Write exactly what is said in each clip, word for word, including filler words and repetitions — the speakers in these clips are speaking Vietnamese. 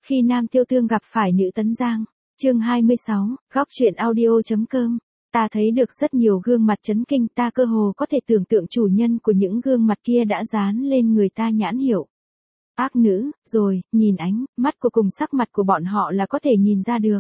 Khi Nam Tiêu Tương gặp phải nữ Tấn Giang. Chương hai mươi sáu, góc truyện audio.com. Ta thấy được rất nhiều gương mặt chấn kinh, ta cơ hồ có thể tưởng tượng chủ nhân của những gương mặt kia đã dán lên người ta nhãn hiệu ác nữ, rồi, nhìn ánh mắt của cùng sắc mặt của bọn họ là có thể nhìn ra được.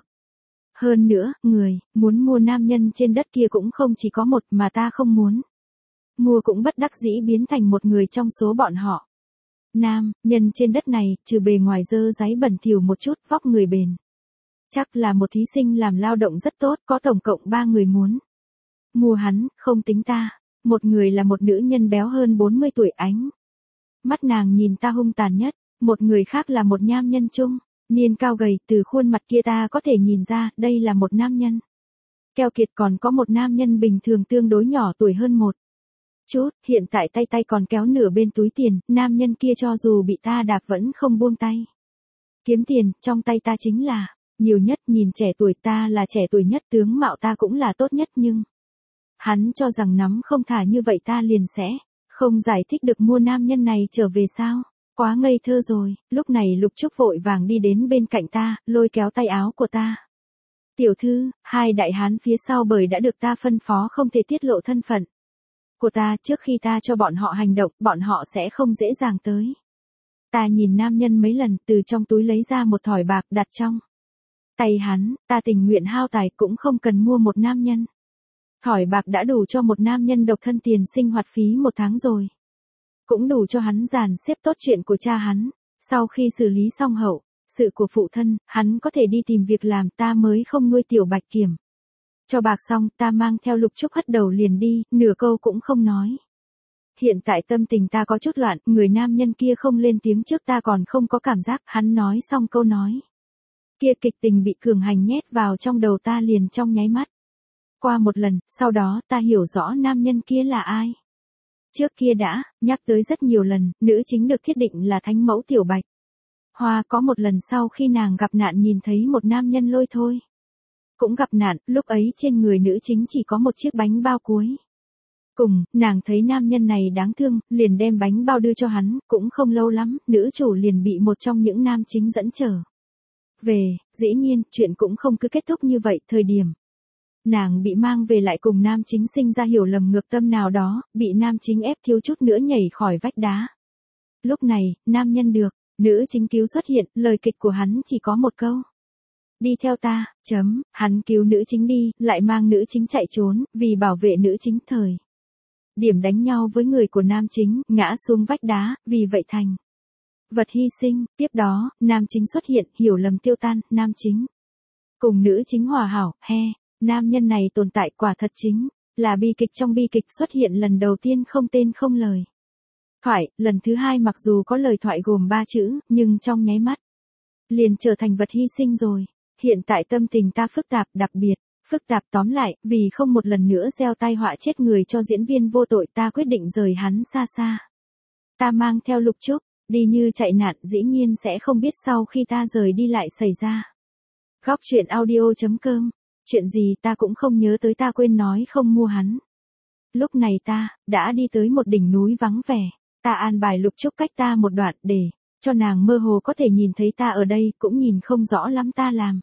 Hơn nữa, người muốn mua nam nhân trên đất kia cũng không chỉ có một mà ta không muốn. Mua cũng bất đắc dĩ biến thành một người trong số bọn họ. Nam nhân trên đất này, trừ bề ngoài dơ dáy bẩn thỉu một chút, vóc người bền. Chắc là một thí sinh làm lao động rất tốt, có tổng cộng ba người muốn mua hắn, không tính ta. Một người là một nữ nhân béo hơn bốn mươi tuổi, ánh mắt nàng nhìn ta hung tàn nhất. Một người khác là một nam nhân trung niên cao gầy, từ khuôn mặt kia ta có thể nhìn ra đây là một nam nhân keo kiệt. Còn có một nam nhân bình thường tương đối nhỏ tuổi hơn một chút, hiện tại tay tay còn kéo nửa bên túi tiền. Nam nhân kia cho dù bị ta đạp vẫn không buông tay. Kiếm tiền, trong tay ta chính là nhiều nhất. Nhìn trẻ tuổi, ta là trẻ tuổi nhất, tướng mạo ta cũng là tốt nhất, nhưng hắn cho rằng nắm không thả như vậy ta liền sẽ không giải thích được mua nam nhân này trở về sao. Quá ngây thơ rồi. Lúc này Lục Trúc vội vàng đi đến bên cạnh ta, lôi kéo tay áo của ta. Tiểu thư, hai đại hán phía sau bởi đã được ta phân phó không thể tiết lộ thân phận của ta, trước khi ta cho bọn họ hành động, bọn họ sẽ không dễ dàng tới. Ta nhìn nam nhân mấy lần, từ trong túi lấy ra một thỏi bạc đặt trong tay hắn. Ta tình nguyện hao tài cũng không cần mua một nam nhân. Thỏi bạc đã đủ cho một nam nhân độc thân tiền sinh hoạt phí một tháng rồi. Cũng đủ cho hắn dàn xếp tốt chuyện của cha hắn. Sau khi xử lý xong hậu sự của phụ thân, hắn có thể đi tìm việc làm, ta mới không nuôi Tiểu Bạch Kiểm. Cho bạc xong, ta mang theo Lục Trúc hất đầu liền đi, nửa câu cũng không nói. Hiện tại tâm tình ta có chút loạn, người nam nhân kia không lên tiếng trước ta còn không có cảm giác, hắn nói xong câu nói kia kịch tình bị cường hành nhét vào trong đầu ta liền trong nháy mắt. Qua một lần, sau đó ta hiểu rõ nam nhân kia là ai. Trước kia đã nhắc tới rất nhiều lần, nữ chính được thiết định là thánh mẫu Tiểu Bạch Hoa. Có một lần sau khi nàng gặp nạn nhìn thấy một nam nhân Lôi Thôi cũng gặp nạn, lúc ấy trên người nữ chính chỉ có một chiếc bánh bao cuối cùng, nàng thấy nam nhân này đáng thương, liền đem bánh bao đưa cho hắn. Cũng không lâu lắm, nữ chủ liền bị một trong những nam chính dẫn trở về. Dĩ nhiên, chuyện cũng không cứ kết thúc như vậy. Thời điểm nàng bị mang về lại cùng nam chính sinh ra hiểu lầm ngược tâm nào đó, bị nam chính ép thiếu chút nữa nhảy khỏi vách đá. Lúc này, nam nhân được nữ chính cứu xuất hiện, lời kịch của hắn chỉ có một câu. Đi theo ta, chấm, hắn cứu nữ chính đi, lại mang nữ chính chạy trốn, vì bảo vệ nữ chính. Thời điểm đánh nhau với người của nam chính, ngã xuống vách đá, vì vậy thành vật hy sinh. Tiếp đó, nam chính xuất hiện, hiểu lầm tiêu tan, nam chính cùng nữ chính hòa hảo, he. Nam nhân này tồn tại quả thật chính là bi kịch trong bi kịch. Xuất hiện lần đầu tiên không tên không lời thoại, lần thứ hai mặc dù có lời thoại gồm ba chữ, nhưng trong nháy mắt liền trở thành vật hy sinh rồi. Hiện tại tâm tình ta phức tạp, đặc biệt phức tạp. Tóm lại, vì không một lần nữa gieo tai họa chết người cho diễn viên vô tội, ta quyết định rời hắn xa xa. Ta mang theo Lục Trúc đi như chạy nạn, dĩ nhiên sẽ không biết sau khi ta rời đi lại xảy ra. Góc truyện audio.com. Chuyện gì ta cũng không nhớ tới, ta quên nói không mua hắn. Lúc này ta đã đi tới một đỉnh núi vắng vẻ. Ta an bài Lục Trúc cách ta một đoạn để cho nàng mơ hồ có thể nhìn thấy ta ở đây, cũng nhìn không rõ lắm ta làm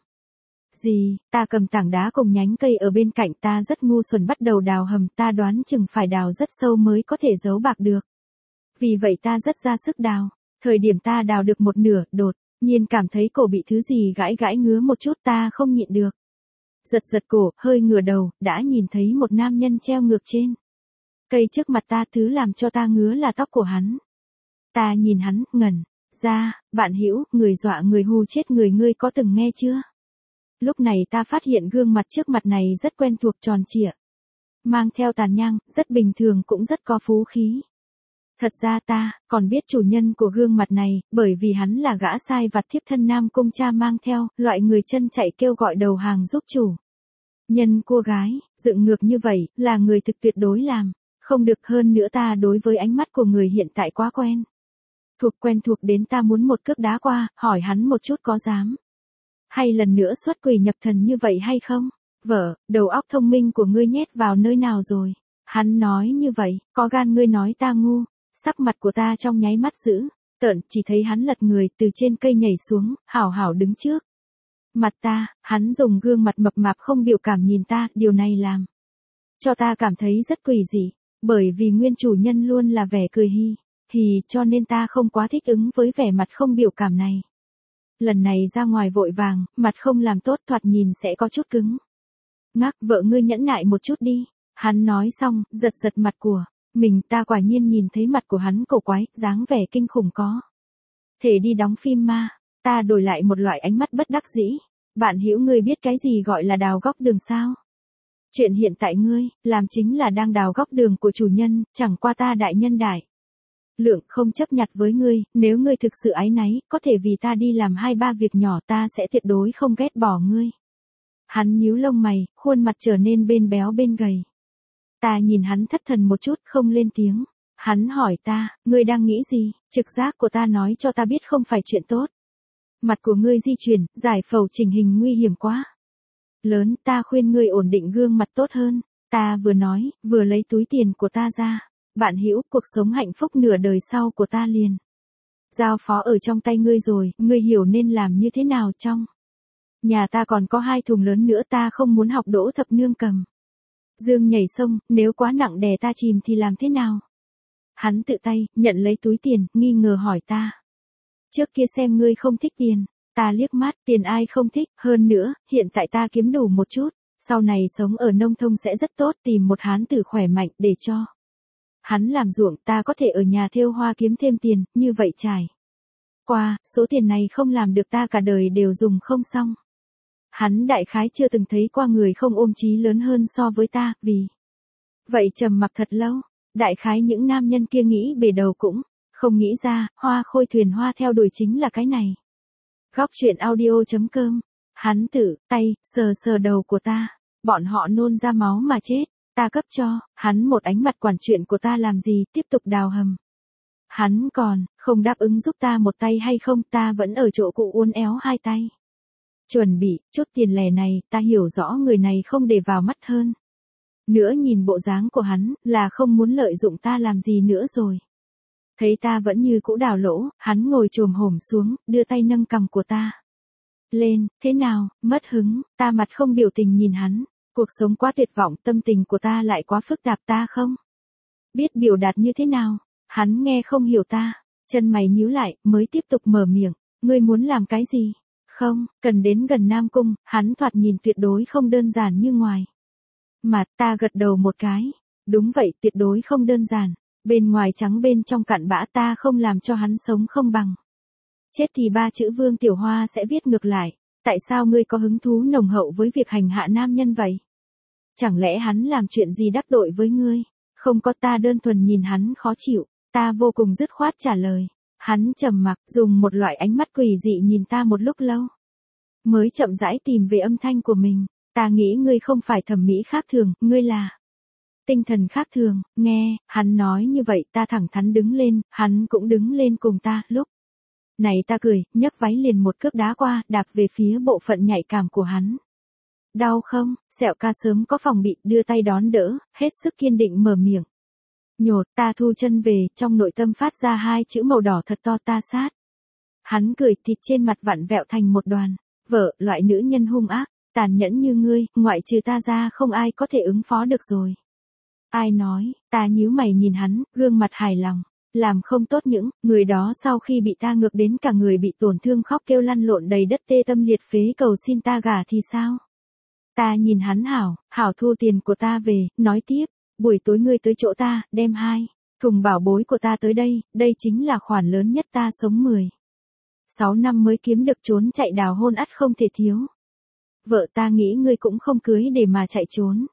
gì. Ta cầm tảng đá cùng nhánh cây ở bên cạnh, ta rất ngu xuẩn bắt đầu đào hầm. Ta đoán chừng phải đào rất sâu mới có thể giấu bạc được. Vì vậy ta rất ra sức đào. Thời điểm ta đào được một nửa, đột nhiên cảm thấy cổ bị thứ gì gãi gãi ngứa một chút, ta không nhịn được giật giật cổ, hơi ngửa đầu, đã nhìn thấy một nam nhân treo ngược trên cây trước mặt ta. Thứ làm cho ta ngứa là tóc của hắn. Ta nhìn hắn, ngẩn ra. Bạn hữu, người dọa người hù chết người, ngươi có từng nghe chưa? Lúc này ta phát hiện gương mặt trước mặt này rất quen thuộc, tròn trịa, mang theo tàn nhang, rất bình thường cũng rất có phú khí. Thật ra ta còn biết chủ nhân của gương mặt này, bởi vì hắn là gã sai vặt thiếp thân Nam Cung cha mang theo, loại người chân chạy kêu gọi đầu hàng giúp chủ nhân cua gái, dựng ngược như vậy, là người thực tuyệt đối làm không được. Hơn nữa ta đối với ánh mắt của người hiện tại quá quen thuộc, quen thuộc đến ta muốn một cước đá qua, hỏi hắn một chút có dám hay lần nữa xuất quỷ nhập thần như vậy hay không. Vợ, đầu óc thông minh của ngươi nhét vào nơi nào rồi? Hắn nói như vậy, có gan ngươi nói ta ngu. Sắc mặt của ta trong nháy mắt dữ tợn, chỉ thấy hắn lật người từ trên cây nhảy xuống, hảo hảo đứng trước mặt ta, hắn dùng gương mặt mập mạp không biểu cảm nhìn ta, điều này làm cho ta cảm thấy rất quỷ dị, bởi vì nguyên chủ nhân luôn là vẻ cười hi, hì, cho nên ta không quá thích ứng với vẻ mặt không biểu cảm này. Lần này ra ngoài vội vàng, mặt không làm tốt thoạt nhìn sẽ có chút cứng. Ngác, vợ ngươi nhẫn nại một chút đi. Hắn nói xong, giật giật mặt của mình, ta quả nhiên nhìn thấy mặt của hắn cổ quái, dáng vẻ kinh khủng có thể đi đóng phim ma. Ta đổi lại một loại ánh mắt bất đắc dĩ. Bạn hữu ngươi biết cái gì gọi là đào góc đường sao? Chuyện hiện tại ngươi làm chính là đang đào góc đường của chủ nhân, chẳng qua ta đại nhân đại lượng không chấp nhặt với ngươi, nếu ngươi thực sự áy náy, có thể vì ta đi làm hai ba việc nhỏ, ta sẽ tuyệt đối không ghét bỏ ngươi. Hắn nhíu lông mày, khuôn mặt trở nên bên béo bên gầy. Ta nhìn hắn thất thần một chút, không lên tiếng. Hắn hỏi ta, ngươi đang nghĩ gì? Trực giác của ta nói cho ta biết không phải chuyện tốt. Mặt của ngươi di chuyển, giải phẫu chỉnh hình nguy hiểm quá lớn, ta khuyên ngươi ổn định gương mặt tốt hơn. Ta vừa nói, vừa lấy túi tiền của ta ra. Bạn hữu, cuộc sống hạnh phúc nửa đời sau của ta liền giao phó ở trong tay ngươi rồi, ngươi hiểu nên làm như thế nào trong nhà ta còn có hai thùng lớn nữa, ta không muốn học đỗ thập nương cầm dương nhảy sông, nếu quá nặng đè ta chìm thì làm thế nào? Hắn tự tay, nhận lấy túi tiền, nghi ngờ hỏi ta. Trước kia xem ngươi không thích tiền, ta liếc mắt, tiền ai không thích, hơn nữa, hiện tại ta kiếm đủ một chút, sau này sống ở nông thôn sẽ rất tốt, tìm một hán tử khỏe mạnh để cho hắn làm ruộng, ta có thể ở nhà thêu hoa kiếm thêm tiền, như vậy trải qua, số tiền này không làm được ta cả đời đều dùng không xong. Hắn đại khái chưa từng thấy qua người không ôm chí lớn hơn so với ta, vì vậy trầm mặc thật lâu. Đại khái những nam nhân kia nghĩ bề đầu cũng không nghĩ ra, hoa khôi thuyền hoa theo đuổi chính là cái này. Góc chuyện audio chấm com. Hắn tự tay sờ sờ đầu của ta, bọn họ nôn ra máu mà chết. Ta cấp cho hắn một ánh mặt, quản chuyện của ta làm gì, tiếp tục đào hầm. Hắn còn không đáp ứng giúp ta một tay hay không, ta vẫn ở chỗ cụ uốn éo hai tay. Chuẩn bị chút tiền lẻ này, ta hiểu rõ người này không để vào mắt hơn. Nữa nhìn bộ dáng của hắn, là không muốn lợi dụng ta làm gì nữa rồi. Thấy ta vẫn như cũ đào lỗ, hắn ngồi chồm hổm xuống, đưa tay nâng cằm của ta lên, thế nào, mất hứng, ta mặt không biểu tình nhìn hắn. Cuộc sống quá tuyệt vọng, tâm tình của ta lại quá phức tạp, ta không biết biểu đạt như thế nào. Hắn nghe không hiểu ta, chân mày nhíu lại, mới tiếp tục mở miệng, ngươi muốn làm cái gì? Không, cần đến gần Nam Cung, hắn thoạt nhìn tuyệt đối không đơn giản như ngoài mặt. Ta gật đầu một cái, đúng vậy, tuyệt đối không đơn giản, bên ngoài trắng bên trong cặn bã, ta không làm cho hắn sống không bằng chết thì ba chữ Vương Tiểu Hoa sẽ viết ngược lại. Tại sao ngươi có hứng thú nồng hậu với việc hành hạ nam nhân vậy? Chẳng lẽ hắn làm chuyện gì đắc tội với ngươi? Không có, ta đơn thuần nhìn hắn khó chịu, ta vô cùng dứt khoát trả lời. Hắn trầm mặc, dùng một loại ánh mắt quỷ dị nhìn ta một lúc lâu. Mới chậm rãi tìm về âm thanh của mình. Ta nghĩ ngươi không phải thẩm mỹ khác thường, ngươi là tinh thần khác thường. Nghe, hắn nói như vậy, ta thẳng thắn đứng lên, hắn cũng đứng lên cùng ta, lúc này ta cười, nhấc váy liền một cước đá qua, đạp về phía bộ phận nhạy cảm của hắn. Đau không? Sẹo ca sớm có phòng bị, đưa tay đón đỡ, hết sức kiên định mở miệng. Nhột, ta thu chân về, trong nội tâm phát ra hai chữ màu đỏ thật to, ta sát. Hắn cười, thịt trên mặt vặn vẹo thành một đoàn. Vợ, loại nữ nhân hung ác, tàn nhẫn như ngươi, ngoại trừ ta ra không ai có thể ứng phó được rồi. Ai nói? Ta nhíu mày nhìn hắn, gương mặt hài lòng. Làm không tốt những người đó sau khi bị ta ngược đến cả người bị tổn thương khóc kêu lăn lộn đầy đất tê tâm liệt phế cầu xin ta gả thì sao? Ta nhìn hắn hảo, hảo thu tiền của ta về, nói tiếp, buổi tối ngươi tới chỗ ta, đem hai thùng bảo bối của ta tới đây, đây chính là khoản lớn nhất ta sống mười sáu năm mới kiếm được, trốn chạy đào hôn ắt không thể thiếu. Vợ, ta nghĩ ngươi cũng không cưới để mà chạy trốn.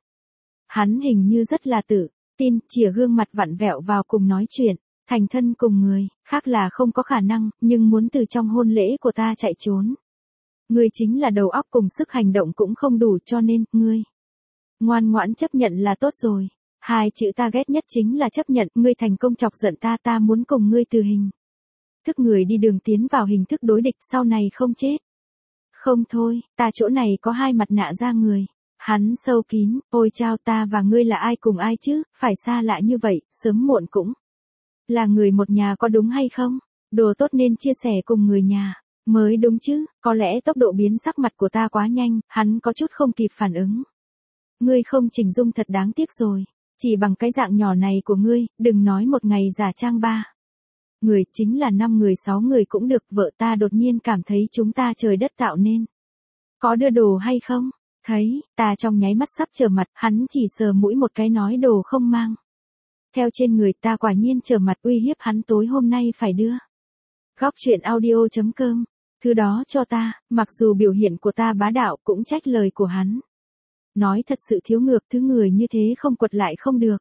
Hắn hình như rất là tự tin, chìa gương mặt vặn vẹo vào cùng nói chuyện. Thành thân cùng người khác là không có khả năng, nhưng muốn từ trong hôn lễ của ta chạy trốn. Ngươi chính là đầu óc cùng sức hành động cũng không đủ, cho nên, ngươi ngoan ngoãn chấp nhận là tốt rồi. Hai chữ ta ghét nhất chính là chấp nhận, ngươi thành công chọc giận ta, ta muốn cùng ngươi từ hình thức người đi đường tiến vào hình thức đối địch, sau này không chết. Không thôi, ta chỗ này có hai mặt nạ ra người. Hắn sâu kín, ôi chao, ta và ngươi là ai cùng ai chứ, phải xa lạ như vậy, sớm muộn cũng là người một nhà có đúng hay không? Đồ tốt nên chia sẻ cùng người nhà. Mới đúng chứ, có lẽ tốc độ biến sắc mặt của ta quá nhanh, hắn có chút không kịp phản ứng. Ngươi không chỉnh dung thật đáng tiếc rồi. Chỉ bằng cái dạng nhỏ này của ngươi, đừng nói một ngày giả trang ba. Người chính là năm người sáu người cũng được, vợ ta đột nhiên cảm thấy chúng ta trời đất tạo nên. Có đưa đồ hay không? Thấy, ta trong nháy mắt sắp trở mặt, hắn chỉ sờ mũi một cái nói đồ không mang. Theo trên người ta quả nhiên trở mặt uy hiếp hắn tối hôm nay phải đưa. Góc chuyện audio.com, thứ đó cho ta, mặc dù biểu hiện của ta bá đạo cũng trách lời của hắn. Nói thật sự thiếu ngược, thứ người như thế không quật lại không được.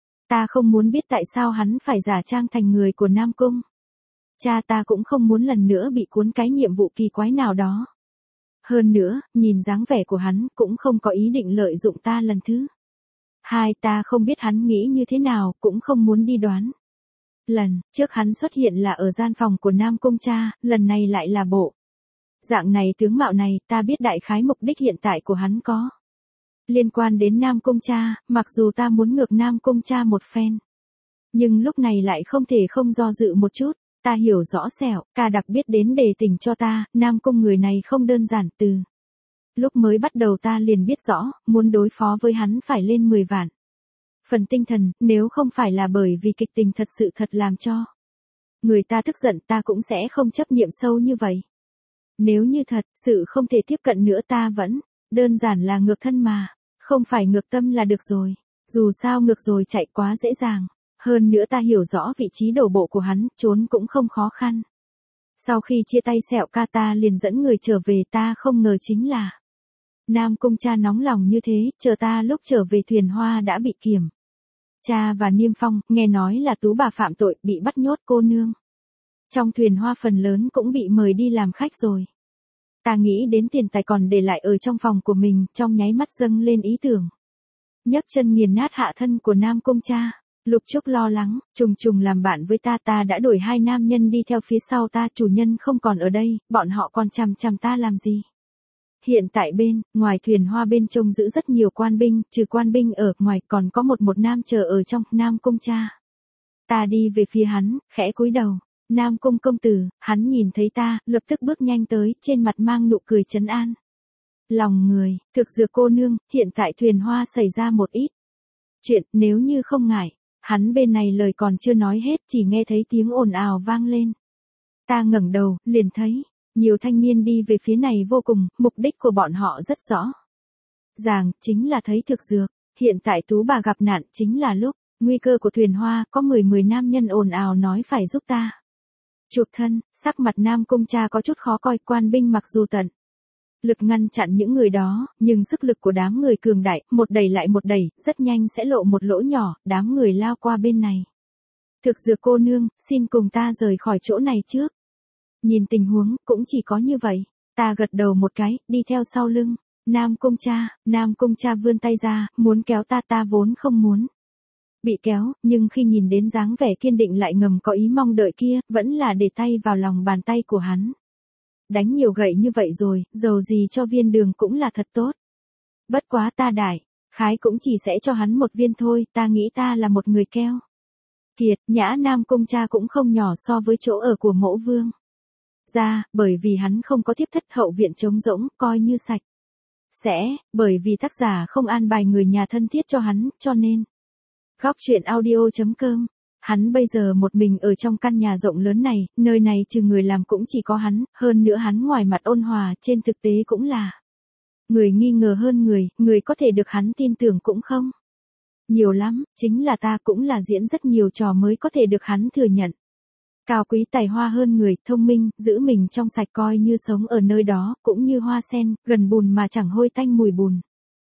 Ta không muốn biết tại sao hắn phải giả trang thành người của Nam Cung. Cha ta cũng không muốn lần nữa bị cuốn cái nhiệm vụ kỳ quái nào đó. Hơn nữa, nhìn dáng vẻ của hắn cũng không có ý định lợi dụng ta lần thứ hai, ta không biết hắn nghĩ như thế nào, cũng không muốn đi đoán. Lần trước hắn xuất hiện là ở gian phòng của Nam Cung cha, lần này lại là bộ dạng này tướng mạo này, ta biết đại khái mục đích hiện tại của hắn có liên quan đến Nam Cung cha, mặc dù ta muốn ngược Nam Cung cha một phen. Nhưng lúc này lại không thể không do dự một chút, ta hiểu rõ sẹo, ca đặc biết đến đề tỉnh cho ta, Nam Cung người này không đơn giản. Từ lúc mới bắt đầu ta liền biết rõ, muốn đối phó với hắn phải lên mười vạn. Phần tinh thần, nếu không phải là bởi vì kịch tình thật sự thật làm cho người ta tức giận, ta cũng sẽ không chấp niệm sâu như vậy. Nếu như thật sự không thể tiếp cận nữa ta vẫn, đơn giản là ngược thân mà, không phải ngược tâm là được rồi. Dù sao ngược rồi chạy quá dễ dàng. Hơn nữa ta hiểu rõ vị trí đổ bộ của hắn, trốn cũng không khó khăn. Sau khi chia tay sẹo ca ta liền dẫn người trở về, ta không ngờ chính là Nam Cung cha nóng lòng như thế, chờ ta lúc trở về thuyền hoa đã bị kiểm cha và niêm phong, nghe nói là tú bà phạm tội, bị bắt nhốt cô nương. Trong thuyền hoa phần lớn cũng bị mời đi làm khách rồi. Ta nghĩ đến tiền tài còn để lại ở trong phòng của mình, trong nháy mắt dâng lên ý tưởng. Nhấc chân nghiền nát hạ thân của Nam Cung cha. Lục Trúc lo lắng, trùng trùng làm bạn với ta, ta đã đổi hai nam nhân đi theo phía sau ta, chủ nhân không còn ở đây, bọn họ còn chằm chằm ta làm gì? Hiện tại bên, ngoài thuyền hoa bên trông giữ rất nhiều quan binh, trừ quan binh ở ngoài còn có một một nam chờ ở trong, Nam Cung cha. Ta đi về phía hắn, khẽ cúi đầu. Nam Cung công tử, hắn nhìn thấy ta, lập tức bước nhanh tới, trên mặt mang nụ cười trấn an. Lòng người, thực dược cô nương, hiện tại thuyền hoa xảy ra một ít chuyện, nếu như không ngại. Hắn bên này lời còn chưa nói hết, chỉ nghe thấy tiếng ồn ào vang lên. Ta ngẩng đầu, liền thấy nhiều thanh niên đi về phía này vô cùng, mục đích của bọn họ rất rõ ràng, chính là thấy thực dược. Hiện tại tú bà gặp nạn, chính là lúc nguy cơ của thuyền hoa, có mười mười nam nhân ồn ào nói phải giúp ta chụp thân. Sắc mặt Nam Cung cha có chút khó coi, quan binh mặc dù tận lực ngăn chặn những người đó, nhưng sức lực của đám người cường đại, một đẩy lại một đẩy, rất nhanh sẽ lộ một lỗ nhỏ, đám người lao qua bên này. Thực dược cô nương, xin cùng ta rời khỏi chỗ này trước. Nhìn tình huống, cũng chỉ có như vậy. Ta gật đầu một cái, đi theo sau lưng. Nam Cung cha, Nam Cung cha vươn tay ra, muốn kéo ta, ta vốn không muốn bị kéo, nhưng khi nhìn đến dáng vẻ kiên định lại ngầm có ý mong đợi kia, vẫn là để tay vào lòng bàn tay của hắn. Đánh nhiều gậy như vậy rồi, dầu gì cho viên đường cũng là thật tốt. Bất quá ta đại khái cũng chỉ sẽ cho hắn một viên thôi, ta nghĩ ta là một người keo kiệt. Nhã Nam Cung cha cũng không nhỏ so với chỗ ở của mẫu vương ra, bởi vì hắn không có tiếp thất, hậu viện trống rỗng, coi như sạch sẽ, bởi vì tác giả không an bài người nhà thân thiết cho hắn, cho nên góc chuyện audio.com. Hắn bây giờ một mình ở trong căn nhà rộng lớn này, nơi này trừ người làm cũng chỉ có hắn, hơn nữa hắn ngoài mặt ôn hòa, trên thực tế cũng là người nghi ngờ hơn người, người có thể được hắn tin tưởng cũng không nhiều lắm, chính là ta cũng là diễn rất nhiều trò mới có thể được hắn thừa nhận. Cao quý tài hoa hơn người, thông minh, giữ mình trong sạch, coi như sống ở nơi đó, cũng như hoa sen, gần bùn mà chẳng hôi tanh mùi bùn.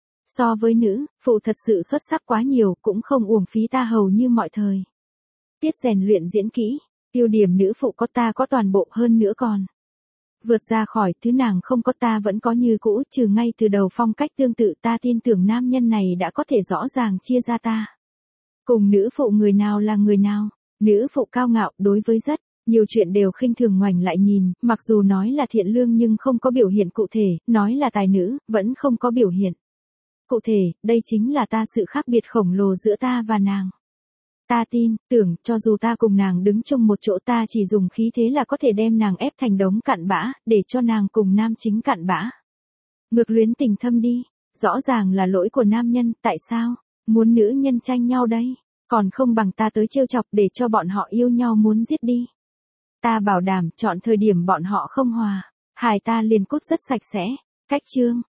So với nữ, phụ thật sự xuất sắc quá nhiều, cũng không uổng phí ta hầu như mọi thời tiết rèn luyện diễn kỹ. Tiêu điểm nữ phụ có ta có toàn bộ, hơn nữa còn vượt ra khỏi thứ nàng không có, ta vẫn có như cũ, trừ ngay từ đầu phong cách tương tự. Ta tin tưởng nam nhân này đã có thể rõ ràng chia ra ta cùng nữ phụ người nào là người nào. Nữ phụ cao ngạo, đối với rất nhiều chuyện đều khinh thường ngoảnh lại nhìn, mặc dù nói là thiện lương nhưng không có biểu hiện cụ thể, nói là tài nữ, vẫn không có biểu hiện cụ thể. Đây chính là ta sự khác biệt khổng lồ giữa ta và nàng. Ta tin, tưởng, cho dù ta cùng nàng đứng chung một chỗ ta chỉ dùng khí thế là có thể đem nàng ép thành đống cặn bã, để cho nàng cùng nam chính cặn bã. Ngược luyến tình thâm đi, rõ ràng là lỗi của nam nhân, tại sao? Muốn nữ nhân tranh nhau đây, còn không bằng ta tới trêu chọc để cho bọn họ yêu nhau muốn giết đi. Ta bảo đảm, chọn thời điểm bọn họ không hòa, hài ta liền cút rất sạch sẽ. Cách chương